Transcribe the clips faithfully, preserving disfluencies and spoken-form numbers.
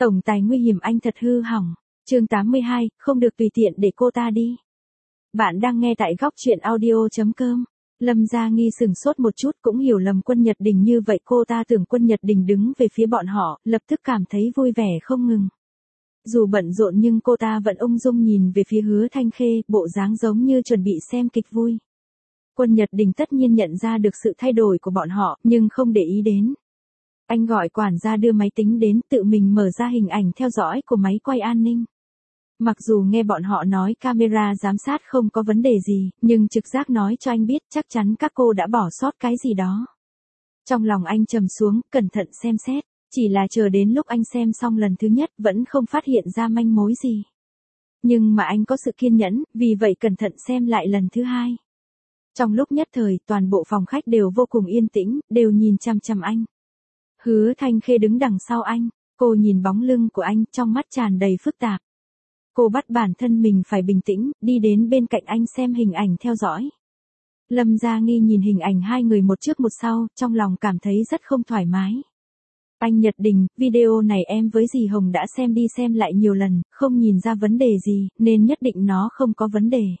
Tổng tài nguy hiểm anh thật hư hỏng. Chương tám mươi hai, không được tùy tiện để cô ta đi. Bạn đang nghe tại góc truyện audio chấm com. Lâm Gia Nghi sừng sốt một chút cũng hiểu lầm Quân Nhật Đình như vậy, cô ta tưởng Quân Nhật Đình đứng về phía bọn họ, lập tức cảm thấy vui vẻ không ngừng. Dù bận rộn nhưng cô ta vẫn ung dung nhìn về phía Hứa Thanh Khê, bộ dáng giống như chuẩn bị xem kịch vui. Quân Nhật Đình tất nhiên nhận ra được sự thay đổi của bọn họ, nhưng không để ý đến. Anh gọi quản gia đưa máy tính đến, tự mình mở ra hình ảnh theo dõi của máy quay an ninh. Mặc dù nghe bọn họ nói camera giám sát không có vấn đề gì, nhưng trực giác nói cho anh biết chắc chắn các cô đã bỏ sót cái gì đó. Trong lòng anh trầm xuống, cẩn thận xem xét, chỉ là chờ đến lúc anh xem xong lần thứ nhất vẫn không phát hiện ra manh mối gì. Nhưng mà anh có sự kiên nhẫn, vì vậy cẩn thận xem lại lần thứ hai. Trong lúc nhất thời, toàn bộ phòng khách đều vô cùng yên tĩnh, đều nhìn chằm chằm anh. Hứa Thanh Khê đứng đằng sau anh, cô nhìn bóng lưng của anh, trong mắt tràn đầy phức tạp. Cô bắt bản thân mình phải bình tĩnh, đi đến bên cạnh anh xem hình ảnh theo dõi. Lâm Gia Nghi nhìn hình ảnh hai người một trước một sau, trong lòng cảm thấy rất không thoải mái. Anh Nhật Đình, video này em với dì Hồng đã xem đi xem lại nhiều lần, không nhìn ra vấn đề gì, nên nhất định nó không có vấn đề.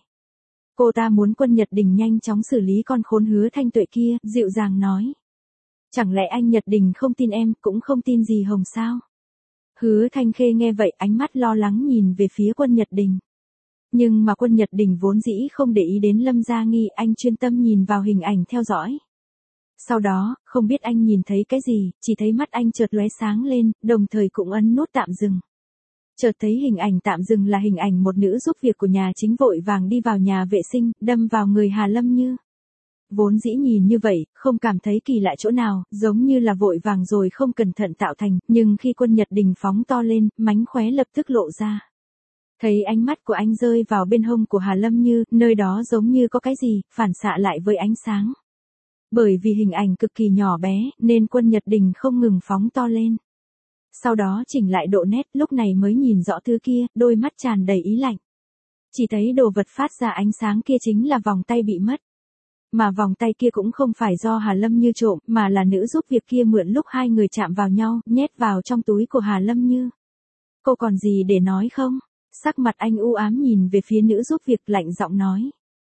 Cô ta muốn Quân Nhật Đình nhanh chóng xử lý con khốn Hứa Thanh Tuệ kia, dịu dàng nói. Chẳng lẽ anh Nhật Đình không tin em, cũng không tin dì Hồng sao? Hứa Thanh Khê nghe vậy, ánh mắt lo lắng nhìn về phía Quân Nhật Đình. Nhưng mà Quân Nhật Đình vốn dĩ không để ý đến Lâm Gia Nghi, anh chuyên tâm nhìn vào hình ảnh theo dõi. Sau đó, không biết anh nhìn thấy cái gì, chỉ thấy mắt anh chợt lóe sáng lên, đồng thời cũng ấn nút tạm dừng. Chợt thấy hình ảnh tạm dừng là hình ảnh một nữ giúp việc của nhà chính vội vàng đi vào nhà vệ sinh, đâm vào người Hà Lâm Như. Vốn dĩ nhìn như vậy, không cảm thấy kỳ lạ chỗ nào, giống như là vội vàng rồi không cẩn thận tạo thành, nhưng khi Quân Nhật Đình phóng to lên, mánh khóe lập tức lộ ra. Thấy ánh mắt của anh rơi vào bên hông của Hà Lâm Như, nơi đó giống như có cái gì, phản xạ lại với ánh sáng. Bởi vì hình ảnh cực kỳ nhỏ bé, nên Quân Nhật Đình không ngừng phóng to lên. Sau đó chỉnh lại độ nét, lúc này mới nhìn rõ thứ kia, đôi mắt tràn đầy ý lạnh. Chỉ thấy đồ vật phát ra ánh sáng kia chính là vòng tay bị mất. Mà vòng tay kia cũng không phải do Hà Lâm Như trộm, mà là nữ giúp việc kia mượn lúc hai người chạm vào nhau, nhét vào trong túi của Hà Lâm Như. Cô còn gì để nói không? Sắc mặt anh u ám nhìn về phía nữ giúp việc, lạnh giọng nói.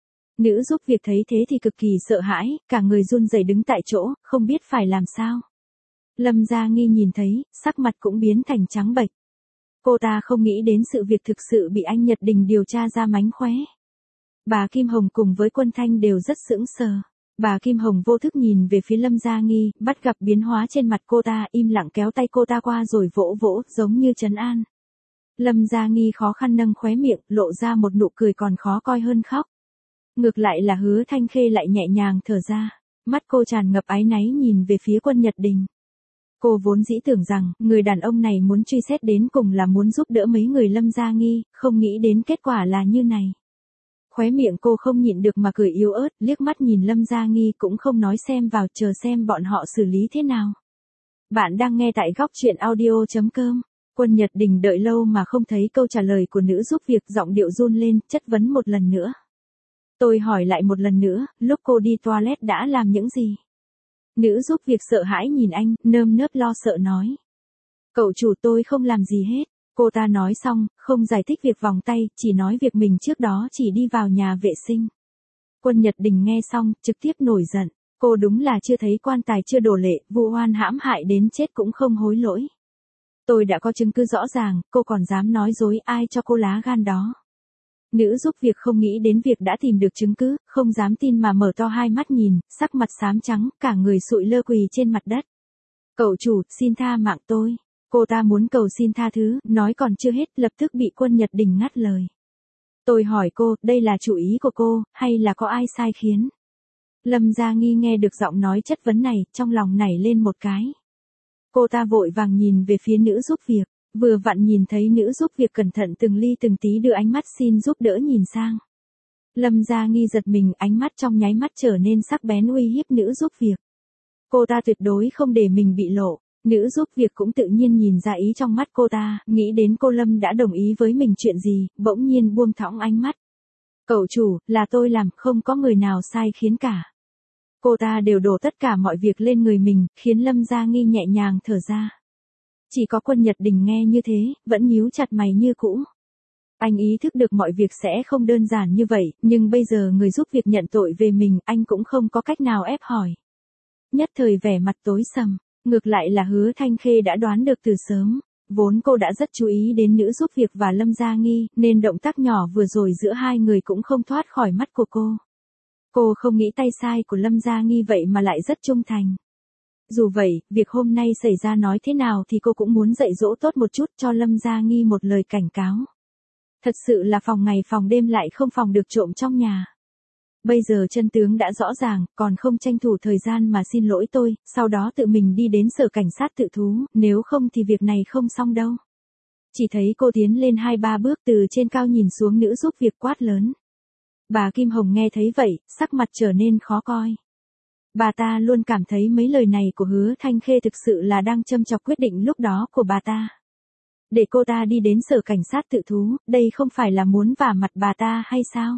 Nữ giúp việc thấy thế thì cực kỳ sợ hãi, cả người run rẩy đứng tại chỗ, không biết phải làm sao. Lâm Gia Nghi nhìn thấy, sắc mặt cũng biến thành trắng bệch. Cô ta không nghĩ đến sự việc thực sự bị anh Nhật Đình điều tra ra mánh khóe. Bà Kim Hồng cùng với Quân Thanh đều rất sững sờ. Bà Kim Hồng vô thức nhìn về phía Lâm Gia Nghi, bắt gặp biến hóa trên mặt cô ta, im lặng kéo tay cô ta qua rồi vỗ vỗ, giống như trấn an. Lâm Gia Nghi khó khăn nâng khóe miệng, lộ ra một nụ cười còn khó coi hơn khóc. Ngược lại là Hứa Thanh Khê lại nhẹ nhàng thở ra, mắt cô tràn ngập áy náy nhìn về phía Quân Nhật Đình. Cô vốn dĩ tưởng rằng, người đàn ông này muốn truy xét đến cùng là muốn giúp đỡ mấy người Lâm Gia Nghi, không nghĩ đến kết quả là như này. Khóe miệng cô không nhịn được mà cười yếu ớt, liếc mắt nhìn Lâm Gia Nghi cũng không nói xem vào, chờ xem bọn họ xử lý thế nào. Bạn đang nghe tại góc truyện audio chấm com. Quân Nhật Đình đợi lâu mà không thấy câu trả lời của nữ giúp việc, giọng điệu run lên, chất vấn một lần nữa. Tôi hỏi lại một lần nữa, lúc cô đi toilet đã làm những gì? Nữ giúp việc sợ hãi nhìn anh, nơm nớp lo sợ nói. Cậu chủ, tôi không làm gì hết. Cô ta nói xong, không giải thích việc vòng tay, chỉ nói việc mình trước đó chỉ đi vào nhà vệ sinh. Quân Nhật Đình nghe xong, trực tiếp nổi giận. Cô đúng là chưa thấy quan tài chưa đổ lệ, vu oan hãm hại đến chết cũng không hối lỗi. Tôi đã có chứng cứ rõ ràng, cô còn dám nói dối, ai cho cô lá gan đó? Nữ giúp việc không nghĩ đến việc đã tìm được chứng cứ, không dám tin mà mở to hai mắt nhìn, sắc mặt xám trắng, cả người sụi lơ quỳ trên mặt đất. Cậu chủ, xin tha mạng tôi. Cô ta muốn cầu xin tha thứ, nói còn chưa hết, lập tức bị Quân Nhật Đình ngắt lời. Tôi hỏi cô, đây là chủ ý của cô, hay là có ai sai khiến? Lâm Gia Nghi nghe được giọng nói chất vấn này, trong lòng nảy lên một cái. Cô ta vội vàng nhìn về phía nữ giúp việc, vừa vặn nhìn thấy nữ giúp việc cẩn thận từng ly từng tí đưa ánh mắt xin giúp đỡ nhìn sang. Lâm Gia Nghi giật mình, ánh mắt trong nháy mắt trở nên sắc bén uy hiếp nữ giúp việc. Cô ta tuyệt đối không để mình bị lộ. Nữ giúp việc cũng tự nhiên nhìn ra ý trong mắt cô ta, nghĩ đến cô Lâm đã đồng ý với mình chuyện gì, bỗng nhiên buông thõng ánh mắt. Cậu chủ, là tôi làm, không có người nào sai khiến cả. Cô ta đều đổ tất cả mọi việc lên người mình, khiến Lâm Gia Nghi nhẹ nhàng thở ra. Chỉ có Quân Nhật Đình nghe như thế, vẫn nhíu chặt mày như cũ. Anh ý thức được mọi việc sẽ không đơn giản như vậy, nhưng bây giờ người giúp việc nhận tội về mình, anh cũng không có cách nào ép hỏi. Nhất thời vẻ mặt tối sầm, ngược lại là Hứa Thanh Khê đã đoán được từ sớm. Vốn cô đã rất chú ý đến nữ giúp việc và Lâm Gia Nghi, nên động tác nhỏ vừa rồi giữa hai người cũng không thoát khỏi mắt của cô. Cô không nghĩ tay sai của Lâm Gia Nghi vậy mà lại rất trung thành. Dù vậy, việc hôm nay xảy ra nói thế nào thì cô cũng muốn dạy dỗ tốt một chút cho Lâm Gia Nghi một lời cảnh cáo. Thật sự là phòng ngày phòng đêm lại không phòng được trộm trong nhà. Bây giờ chân tướng đã rõ ràng, còn không tranh thủ thời gian mà xin lỗi tôi, sau đó tự mình đi đến sở cảnh sát tự thú, nếu không thì việc này không xong đâu. Chỉ thấy cô tiến lên hai ba bước từ trên cao nhìn xuống nữ giúp việc quát lớn. Bà Kim Hồng nghe thấy vậy, sắc mặt trở nên khó coi. Bà ta luôn cảm thấy mấy lời này của Hứa Thanh Khê thực sự là đang châm chọc quyết định lúc đó của bà ta. Để cô ta đi đến sở cảnh sát tự thú, đây không phải là muốn vả mặt bà ta hay sao?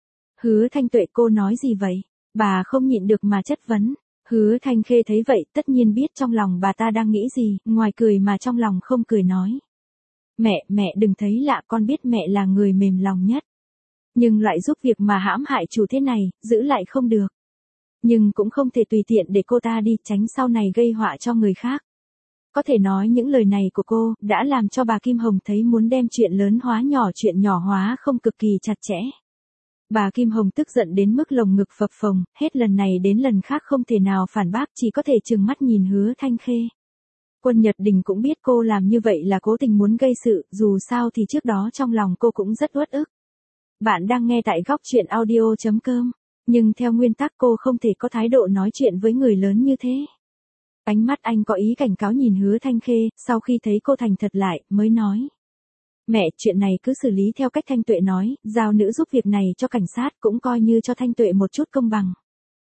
Hứa Thanh Tuệ, cô nói gì vậy? Bà không nhịn được mà chất vấn. Hứa Thanh Khê thấy vậy tất nhiên biết trong lòng bà ta đang nghĩ gì, ngoài cười mà trong lòng không cười nói. Mẹ, mẹ đừng thấy lạ, con biết mẹ là người mềm lòng nhất. Nhưng loại giúp việc mà hãm hại chủ thế này, giữ lại không được. Nhưng cũng không thể tùy tiện để cô ta đi, tránh sau này gây họa cho người khác. Có thể nói những lời này của cô đã làm cho bà Kim Hồng thấy muốn đem chuyện lớn hóa nhỏ, chuyện nhỏ hóa không cực kỳ chặt chẽ. Bà Kim Hồng tức giận đến mức lồng ngực phập phồng, hết lần này đến lần khác không thể nào phản bác, chỉ có thể trừng mắt nhìn Hứa Thanh Khê. Quân Nhật Đình cũng biết cô làm như vậy là cố tình muốn gây sự, dù sao thì trước đó trong lòng cô cũng rất uất ức. Bạn đang nghe tại góc truyện audio chấm com, nhưng theo nguyên tắc cô không thể có thái độ nói chuyện với người lớn như thế. Ánh mắt anh có ý cảnh cáo nhìn Hứa Thanh Khê, sau khi thấy cô thành thật lại, mới nói. Mẹ, chuyện này cứ xử lý theo cách Thanh Tuệ nói, giao nữ giúp việc này cho cảnh sát cũng coi như cho Thanh Tuệ một chút công bằng.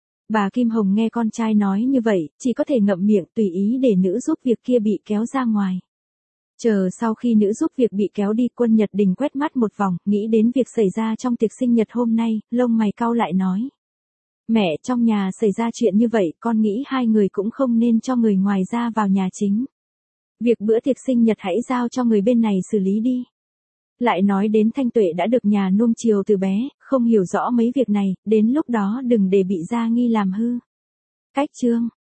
Bà Kim Hồng nghe con trai nói như vậy, chỉ có thể ngậm miệng tùy ý để nữ giúp việc kia bị kéo ra ngoài. Chờ sau khi nữ giúp việc bị kéo đi, Quân Nhật Đình quét mắt một vòng, nghĩ đến việc xảy ra trong tiệc sinh nhật hôm nay, lông mày cau lại nói. Mẹ, trong nhà xảy ra chuyện như vậy, con nghĩ hai người cũng không nên cho người ngoài ra vào nhà chính. Việc bữa tiệc sinh nhật hãy giao cho người bên này xử lý đi. Lại nói đến Thanh Tuệ đã được nhà nuông chiều từ bé, không hiểu rõ mấy việc này, đến lúc đó đừng để bị Gia Nghi làm hư. Cách chương